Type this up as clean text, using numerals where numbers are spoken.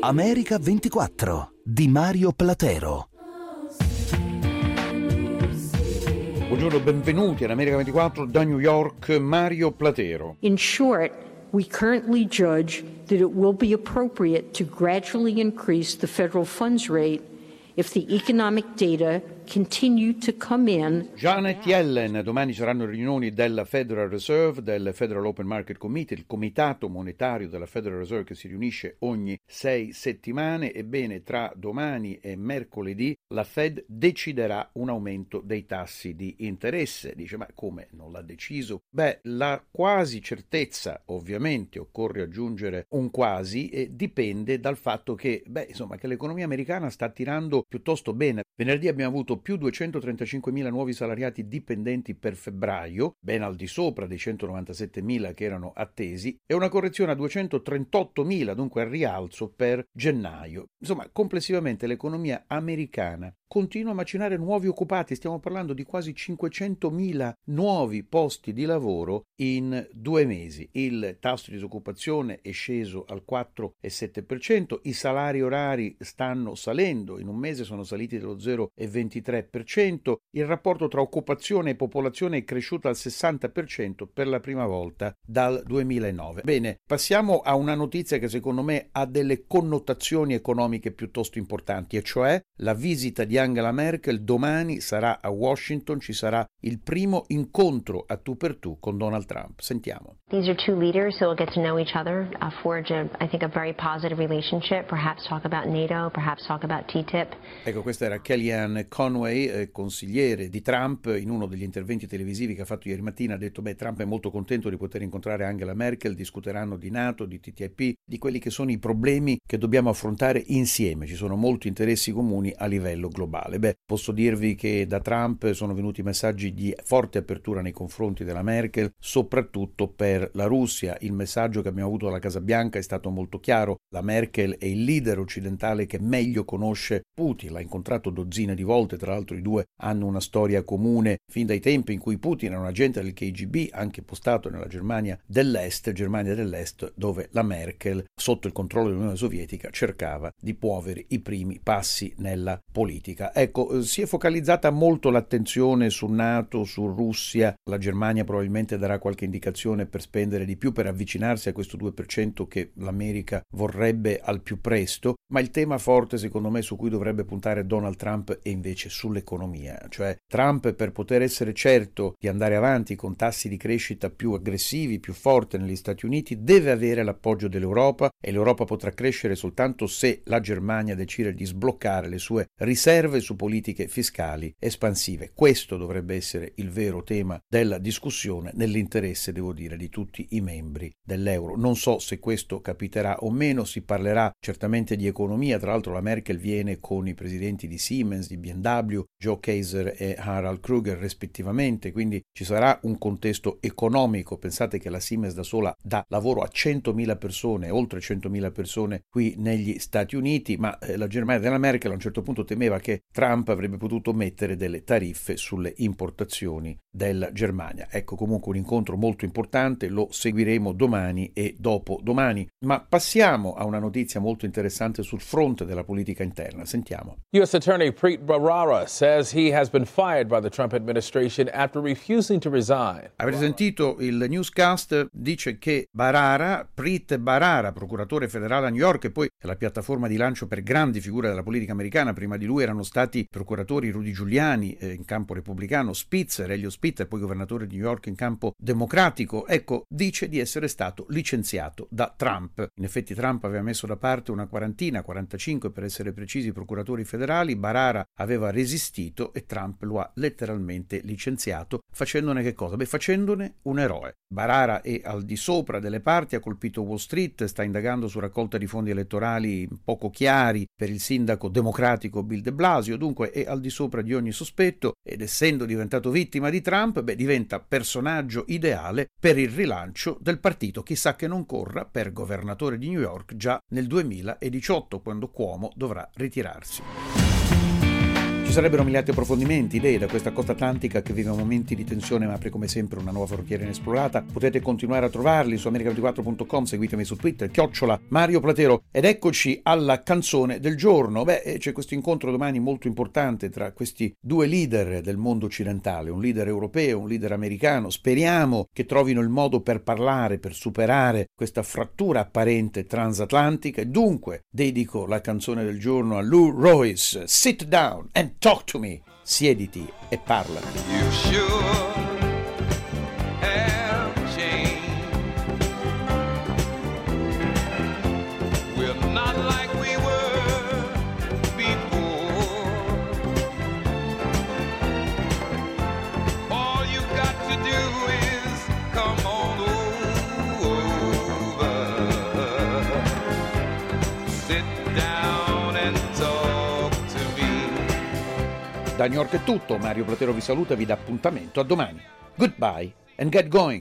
America 24 di Mario Platero. Buongiorno, benvenuti all'America 24 da New York, Mario Platero. In short, we currently judge that it will be appropriate to gradually increase the federal funds rate if the economic data continue to come in. Janet Yellen, domani saranno riunioni della Federal Reserve, del Federal Open Market Committee, il comitato monetario della Federal Reserve che si riunisce ogni 6 settimane. Ebbene, tra domani e mercoledì la Fed deciderà un aumento dei tassi di interesse. Dice, ma come non l'ha deciso? La quasi certezza, ovviamente occorre aggiungere un quasi, dipende dal fatto che, che l'economia americana sta tirando piuttosto bene. Venerdì abbiamo avuto più 235.000 nuovi salariati dipendenti per febbraio, ben al di sopra dei 197.000 che erano attesi, e una correzione a 238.000, dunque al rialzo per gennaio. Insomma, complessivamente l'economia americana continua a macinare nuovi occupati, stiamo parlando di quasi 500.000 nuovi posti di lavoro in 2 mesi. Il tasso di disoccupazione è sceso al 4,7%, i salari orari stanno salendo, in un mese sono saliti dello 0,23%, il rapporto tra occupazione e popolazione è cresciuto al 60% per la prima volta dal 2009. Bene, passiamo a una notizia che secondo me ha delle connotazioni economiche piuttosto importanti, e cioè la visita di Angela Merkel. Domani sarà a Washington, ci sarà il primo incontro a tu per tu con Donald Trump. Sentiamo. These are two leaders who will get to know each other, forge I think a very positive relationship, perhaps talk about NATO, perhaps talk about TTIP. Ecco, questa era Kellyanne Conway, consigliere di Trump. In uno degli interventi televisivi che ha fatto ieri mattina ha detto Trump è molto contento di poter incontrare Angela Merkel, discuteranno di NATO, di TTIP, di quelli che sono i problemi che dobbiamo affrontare insieme. Ci sono molti interessi comuni a livello globale. Posso dirvi che da Trump sono venuti messaggi di forte apertura nei confronti della Merkel, soprattutto per la Russia. Il messaggio che abbiamo avuto dalla Casa Bianca è stato molto chiaro: la Merkel è il leader occidentale che meglio conosce Putin, l'ha incontrato dozzine di volte, tra l'altro i due hanno una storia comune fin dai tempi in cui Putin era un agente del KGB, anche postato nella Germania dell'Est, dove la Merkel, sotto il controllo dell'Unione Sovietica, cercava di muovere i primi passi nella politica. Ecco, si è focalizzata molto l'attenzione su NATO, su Russia. La Germania probabilmente darà qualche indicazione per spendere di più, per avvicinarsi a questo 2% che l'America vorrebbe al più presto, ma il tema forte secondo me su cui dovrebbe puntare Donald Trump è invece sull'economia. Cioè Trump, per poter essere certo di andare avanti con tassi di crescita più aggressivi, più forti negli Stati Uniti, deve avere l'appoggio dell'Europa, e l'Europa potrà crescere soltanto se la Germania decide di sbloccare le sue riserve su politiche fiscali espansive. Questo dovrebbe essere il vero tema della discussione, nell'interesse, devo dire, di tutti i membri dell'euro. Non so se questo capiterà o meno, si parlerà certamente di economia. Tra l'altro la Merkel viene con i presidenti di Siemens, di BMW, Joe Kaiser e Harald Krüger rispettivamente, quindi ci sarà un contesto economico. Pensate che la Siemens da sola dà lavoro a 100.000 persone, oltre 100.000 persone qui negli Stati Uniti, ma la Germania della Merkel a un certo punto temeva che Trump avrebbe potuto mettere delle tariffe sulle importazioni della Germania. Ecco, comunque un incontro molto importante, lo seguiremo domani e dopodomani. Ma passiamo a una notizia molto interessante sul fronte della politica interna. Sentiamo. U.S. Attorney Preet Bharara says he has been fired by the Trump administration after refusing to resign. Avete sentito il newscast? Dice che Preet Bharara, procuratore federale a New York, e poi è la piattaforma di lancio per grandi figure della politica americana. Prima di lui erano stati procuratori Rudy Giuliani in campo repubblicano, Elio Spitzer, poi governatore di New York in campo democratico. Ecco, dice di essere stato licenziato da Trump. In effetti Trump aveva messo da parte una quarantina, 45 per essere precisi, procuratori federali. Bharara aveva resistito e Trump lo ha letteralmente licenziato, facendone che cosa? Facendone un eroe. Bharara è al di sopra delle parti, ha colpito Wall Street, sta indagando su raccolta di fondi elettorali poco chiari per il sindaco democratico Bill de Blasio, dunque è al di sopra di ogni sospetto, ed essendo diventato vittima di Trump, diventa personaggio ideale per il rilancio del partito. Chissà che non corra per governatore di New York già nel 2018, quando Cuomo dovrà ritirarsi. Ci sarebbero miliardi di approfondimenti, idee da questa costa atlantica che vive momenti di tensione ma apre come sempre una nuova frontiera inesplorata. Potete continuare a trovarli su america24.com, seguitemi su Twitter, @Mario Platero. Ed eccoci alla canzone del giorno. C'è questo incontro domani molto importante tra questi due leader del mondo occidentale, un leader europeo, un leader americano. Speriamo che trovino il modo per parlare, per superare questa frattura apparente transatlantica. E dunque dedico la canzone del giorno a Lou Royce, Sit Down and Talk to Me. Siediti e parlami. You sure have changed. We're not like we were before. All you got to do is come on over. Sit down and talk to me. Da New York è tutto, Mario Platero vi saluta e vi dà appuntamento a domani. Goodbye and get going.